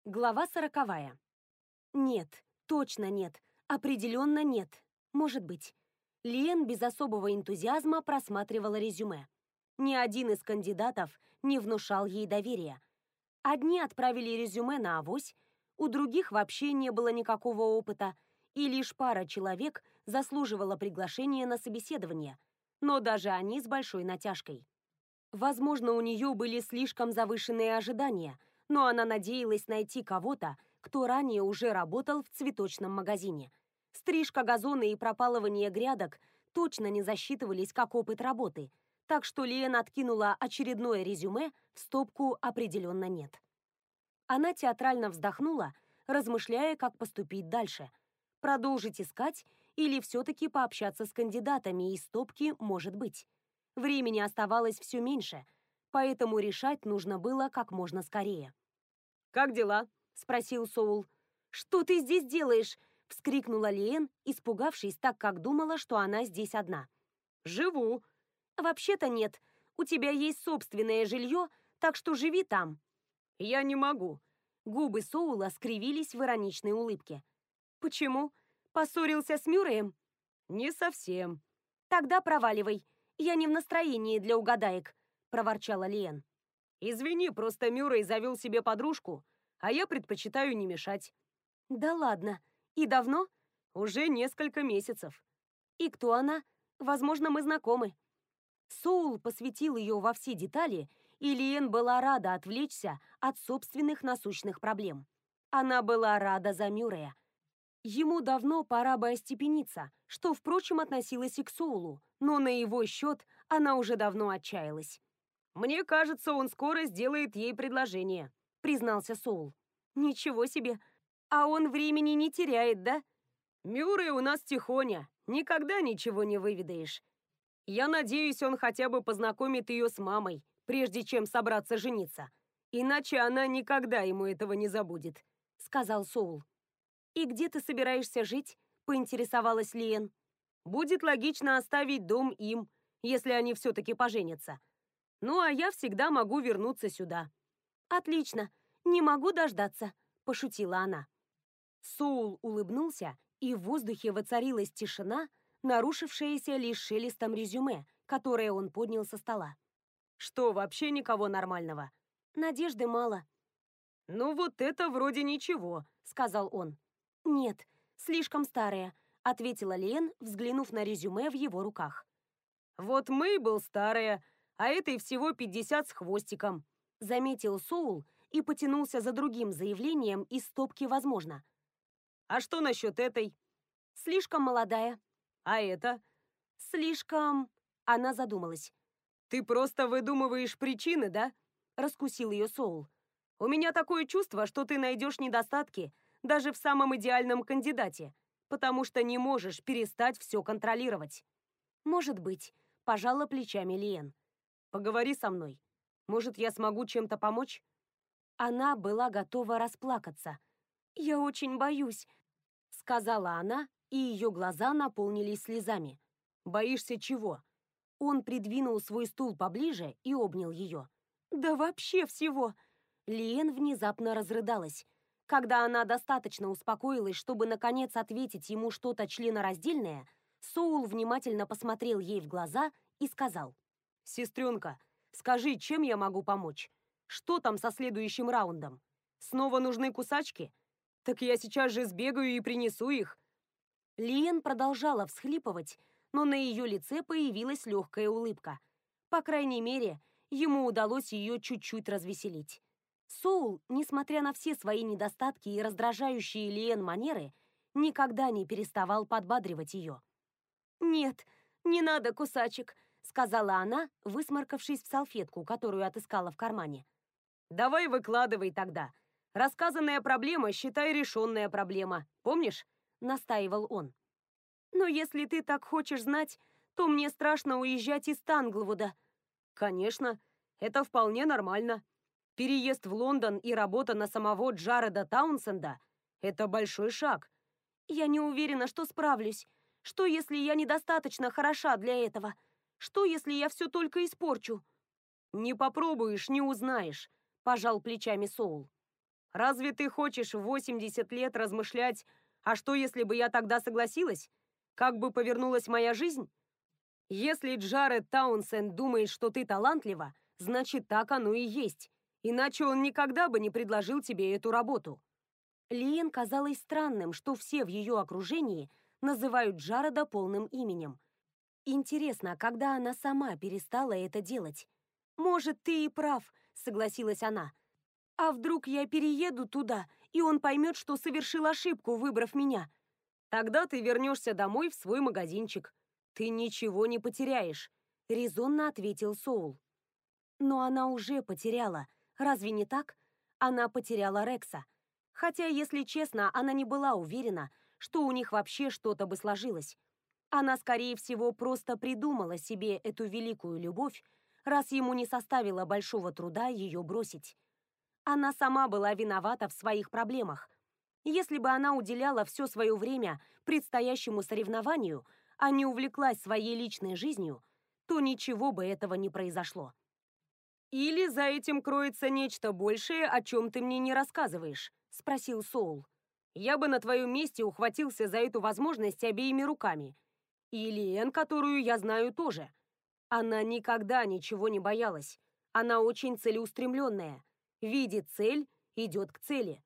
Глава 40. Нет, точно нет, определенно нет, может быть. Лиэн без особого энтузиазма просматривала резюме. Ни один из кандидатов не внушал ей доверия. Одни отправили резюме на авось, у других вообще не было никакого опыта, и лишь пара человек заслуживала приглашения на собеседование, но даже они с большой натяжкой. Возможно, у нее были слишком завышенные ожидания, но она надеялась найти кого-то, кто ранее уже работал в цветочном магазине. Стрижка газона и пропалывание грядок точно не засчитывались как опыт работы, так что Лиэн откинула очередное резюме в стопку «Определенно нет». Она театрально вздохнула, размышляя, как поступить дальше. Продолжить искать или все-таки пообщаться с кандидатами из стопки, может быть. Времени оставалось все меньше, поэтому решать нужно было как можно скорее. «Как дела?» — спросил Соул. «Что ты здесь делаешь?» — вскрикнула Лиэн, испугавшись, так как думала, что она здесь одна. «Живу». «Вообще-то нет. У тебя есть собственное жилье, так что живи там». «Я не могу». Губы Соула скривились в ироничной улыбке. «Почему? Поссорился с Мюрреем?» «Не совсем». «Тогда проваливай. Я не в настроении для угадаек», — проворчала Лиэн. «Извини, просто Мюррей завел себе подружку, а я предпочитаю не мешать». «Да ладно. И давно?» «Уже несколько месяцев». «И кто она? Возможно, мы знакомы». Соул посвятил ее во все детали, и Лиэн была рада отвлечься от собственных насущных проблем. Она была рада за Мюррея. Ему давно пора бы остепениться, что, впрочем, относилось и к Соулу, но на его счет она уже давно отчаялась. «Мне кажется, он скоро сделает ей предложение», — признался Соул. «Ничего себе! А он времени не теряет, да?» «Мюррей у нас тихоня, никогда ничего не выведаешь. Я надеюсь, он хотя бы познакомит ее с мамой, прежде чем собраться жениться. Иначе она никогда ему этого не забудет», — сказал Соул. «И где ты собираешься жить?» — поинтересовалась Лиэн. «Будет логично оставить дом им, если они все-таки поженятся. Ну, а я всегда могу вернуться сюда». «Отлично, не могу дождаться», — пошутила она. Соул улыбнулся, и в воздухе воцарилась тишина, нарушившаяся лишь шелестом резюме, которое он поднял со стола. «Что, вообще никого нормального?» «Надежды мало». «Ну вот это вроде ничего», — сказал он. «Нет, слишком старая», — ответила Лен, взглянув на резюме в его руках. «Вот Мейбл старая, а этой всего 50 с хвостиком», — заметил Соул и потянулся за другим заявлением из стопки «Возможно». «А что насчет этой?» «Слишком молодая». «А это?» «Слишком...» Она задумалась. «Ты просто выдумываешь причины, да?» — раскусил ее Соул. «У меня такое чувство, что ты найдешь недостатки даже в самом идеальном кандидате, потому что не можешь перестать все контролировать». «Может быть», — пожала плечами Лиэн. «Поговори со мной. Может, я смогу чем-то помочь?» Она была готова расплакаться. «Я очень боюсь», — сказала она, и ее глаза наполнились слезами. «Боишься чего?» Он придвинул свой стул поближе и обнял ее. «Да вообще всего!» Лиэн внезапно разрыдалась. Когда она достаточно успокоилась, чтобы наконец ответить ему что-то членораздельное, Соул внимательно посмотрел ей в глаза и сказал: «Сестренка, скажи, чем я могу помочь? Что там со следующим раундом? Снова нужны кусачки? Так я сейчас же сбегаю и принесу их». Лиэн продолжала всхлипывать, но на ее лице появилась легкая улыбка. По крайней мере, ему удалось ее чуть-чуть развеселить. Соул, несмотря на все свои недостатки и раздражающие Лиэн манеры, никогда не переставал подбадривать ее. «Нет, не надо кусачек», — сказала она, высморкавшись в салфетку, которую отыскала в кармане. «Давай выкладывай тогда. Рассказанная проблема, считай, решенная проблема. Помнишь?» — настаивал он. «Но если ты так хочешь знать, то мне страшно уезжать из Танглвуда». «Конечно, это вполне нормально. Переезд в Лондон и работа на самого Джареда Таунсенда — это большой шаг». «Я не уверена, что справлюсь. Что, если я недостаточно хороша для этого? Что, если я все только испорчу?» «Не попробуешь, не узнаешь», — пожал плечами Соул. Разве ты хочешь в 80 лет размышлять, а что, если бы я тогда согласилась? Как бы повернулась моя жизнь? Если Джаред Таунсенд думает, что ты талантлива, значит, так оно и есть. Иначе он никогда бы не предложил тебе эту работу. Лиен казалось странным, что все в ее окружении называют Джареда полным именем. Интересно, когда она сама перестала это делать? «Может, ты и прав», — согласилась она. «А вдруг я перееду туда, и он поймет, что совершил ошибку, выбрав меня?» Тогда ты вернешься домой в свой магазинчик. Ты ничего не потеряешь, Резонно ответил Соул. Но она уже потеряла. Разве не так? Она потеряла Рекса. Хотя, если честно, она не была уверена, что у них вообще что-то бы сложилось. Она, скорее всего, просто придумала себе эту великую любовь, раз ему не составило большого труда ее бросить. Она сама была виновата в своих проблемах. Если бы она уделяла все свое время предстоящему соревнованию, а не увлеклась своей личной жизнью, то ничего бы этого не произошло. Или за этим кроется нечто большее, о чем ты мне не рассказываешь?» — спросил Соул. «Я бы на твоем месте ухватился за эту возможность обеими руками. И Лиэн, которую я знаю, тоже. Она никогда ничего не боялась. Она очень целеустремленная. Видит цель, идет к цели».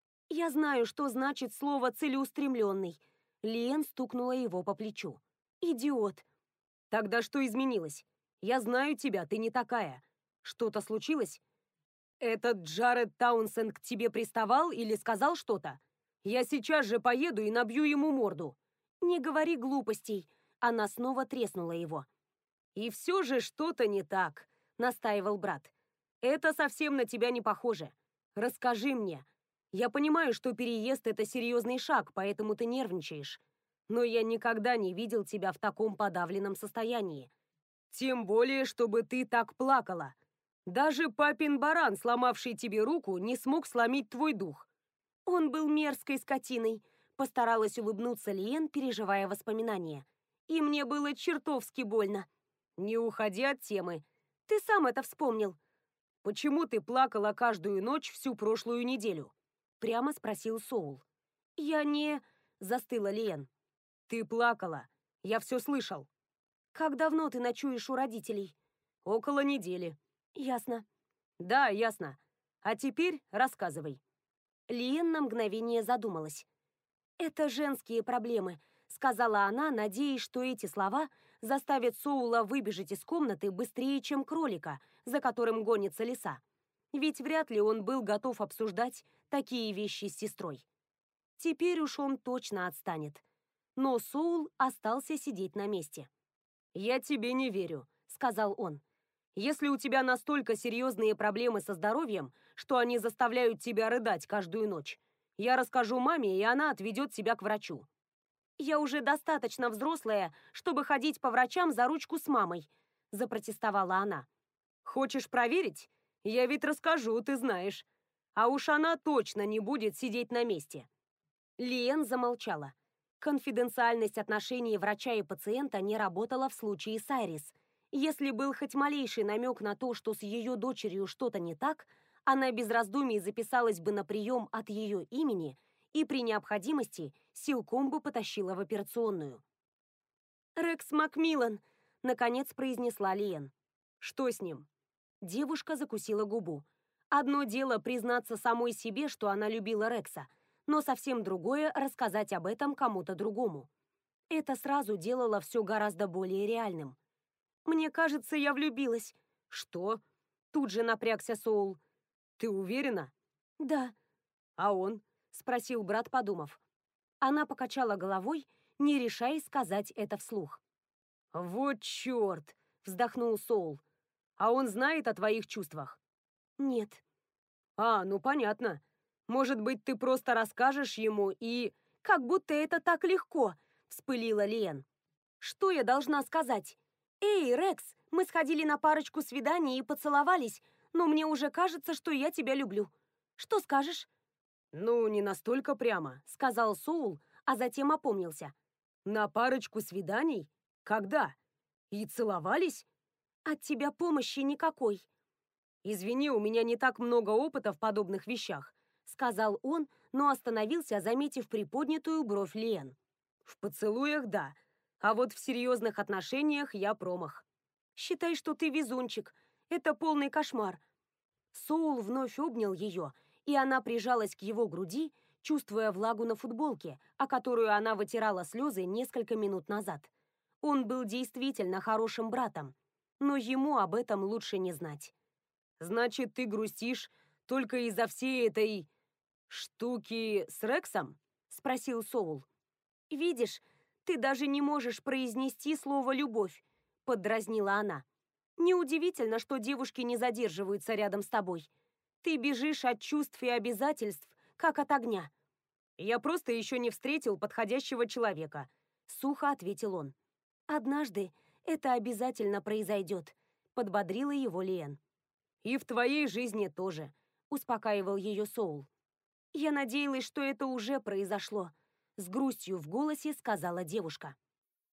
«Я знаю, что значит слово «целеустремленный». Лиэн стукнула его по плечу. «Идиот!» «Тогда что изменилось? Я знаю тебя, ты не такая. Что-то случилось? Этот Джаред Таунсенд к тебе приставал или сказал что-то? Я сейчас же поеду и набью ему морду». «Не говори глупостей!» Она снова треснула его. «И все же что-то не так», — настаивал брат. «Это совсем на тебя не похоже. Расскажи мне. Я понимаю, что переезд — это серьезный шаг, поэтому ты нервничаешь. Но я никогда не видел тебя в таком подавленном состоянии. Тем более, чтобы ты так плакала. Даже папин баран, сломавший тебе руку, не смог сломить твой дух». «Он был мерзкой скотиной», — постаралась улыбнуться Лиен, переживая воспоминания. «И мне было чертовски больно». «Не уходи от темы. «Ты сам это вспомнил». Почему ты плакала каждую ночь всю прошлую неделю?» — прямо спросил Соул. «Я не...» — застыла Лиен. «Ты плакала. Я все слышал». «Как давно ты ночуешь у родителей?» «Около недели». «Ясно». «Да, ясно. А теперь рассказывай». Лиен на мгновение задумалась. «Это женские проблемы», — сказала она, надеясь, что эти слова заставят Соула выбежать из комнаты быстрее, чем кролика, за которым гонится лиса. Ведь вряд ли он был готов обсуждать такие вещи с сестрой. Теперь уж он точно отстанет. Но Соул остался сидеть на месте. «Я тебе не верю», — сказал он. «Если у тебя настолько серьезные проблемы со здоровьем, что они заставляют тебя рыдать каждую ночь, я расскажу маме, и она отведет тебя к врачу». «Я уже достаточно взрослая, чтобы ходить по врачам за ручку с мамой», — запротестовала она. «Хочешь проверить? Я ведь расскажу, ты знаешь. А уж она точно не будет сидеть на месте». Лиен замолчала. Конфиденциальность отношений врача и пациента не работала в случае с Айрис. Если был хоть малейший намек на то, что с ее дочерью что-то не так, она без раздумий записалась бы на прием от ее имени и при необходимости силком бы потащила в операционную. «Рекс Макмиллан», — наконец произнесла Лиен. «Что с ним?» Девушка закусила губу. Одно дело признаться самой себе, что она любила Рекса, но совсем другое — рассказать об этом кому-то другому. Это сразу делало все гораздо более реальным. «Мне кажется, я влюбилась». «Что?» Тут же напрягся Соул. «Ты уверена?» «Да». «А он?» — спросил брат, подумав. Она покачала головой, не решаясь сказать это вслух. «Вот черт!» — вздохнул Соул. «А он знает о твоих чувствах?» «Нет». «А, ну понятно. Может быть, ты просто расскажешь ему и...» «Как будто это так легко!» — вспылила Лиен. «Что я должна сказать? Эй, Рекс, мы сходили на парочку свиданий и поцеловались, но мне уже кажется, что я тебя люблю. Что скажешь?» «Ну, не настолько прямо», — сказал Соул, а затем опомнился. «На парочку свиданий? Когда? И целовались?» «От тебя помощи никакой». «Извини, у меня не так много опыта в подобных вещах», — сказал он, но остановился, заметив приподнятую бровь Лиэн. В поцелуях – да, а вот в серьезных отношениях я промах. Считай, что ты везунчик. Это полный кошмар. Соул вновь обнял ее, и она прижалась к его груди, чувствуя влагу на футболке, о которую она вытирала слезы несколько минут назад. Он был действительно хорошим братом, но ему об этом лучше не знать. Значит, ты грустишь только из-за всей этой штуки с Рексом? Спросил Соул. Видишь, ты даже не можешь произнести слово «любовь», поддразнила она. Неудивительно, что девушки не задерживаются рядом с тобой. Ты бежишь от чувств и обязательств, как от огня. Я просто еще не встретил подходящего человека, сухо ответил он. Однажды это обязательно произойдет, подбодрила его Лиэн. И в твоей жизни тоже, успокаивал ее Соул. Я надеялась, что это уже произошло, с грустью в голосе сказала девушка.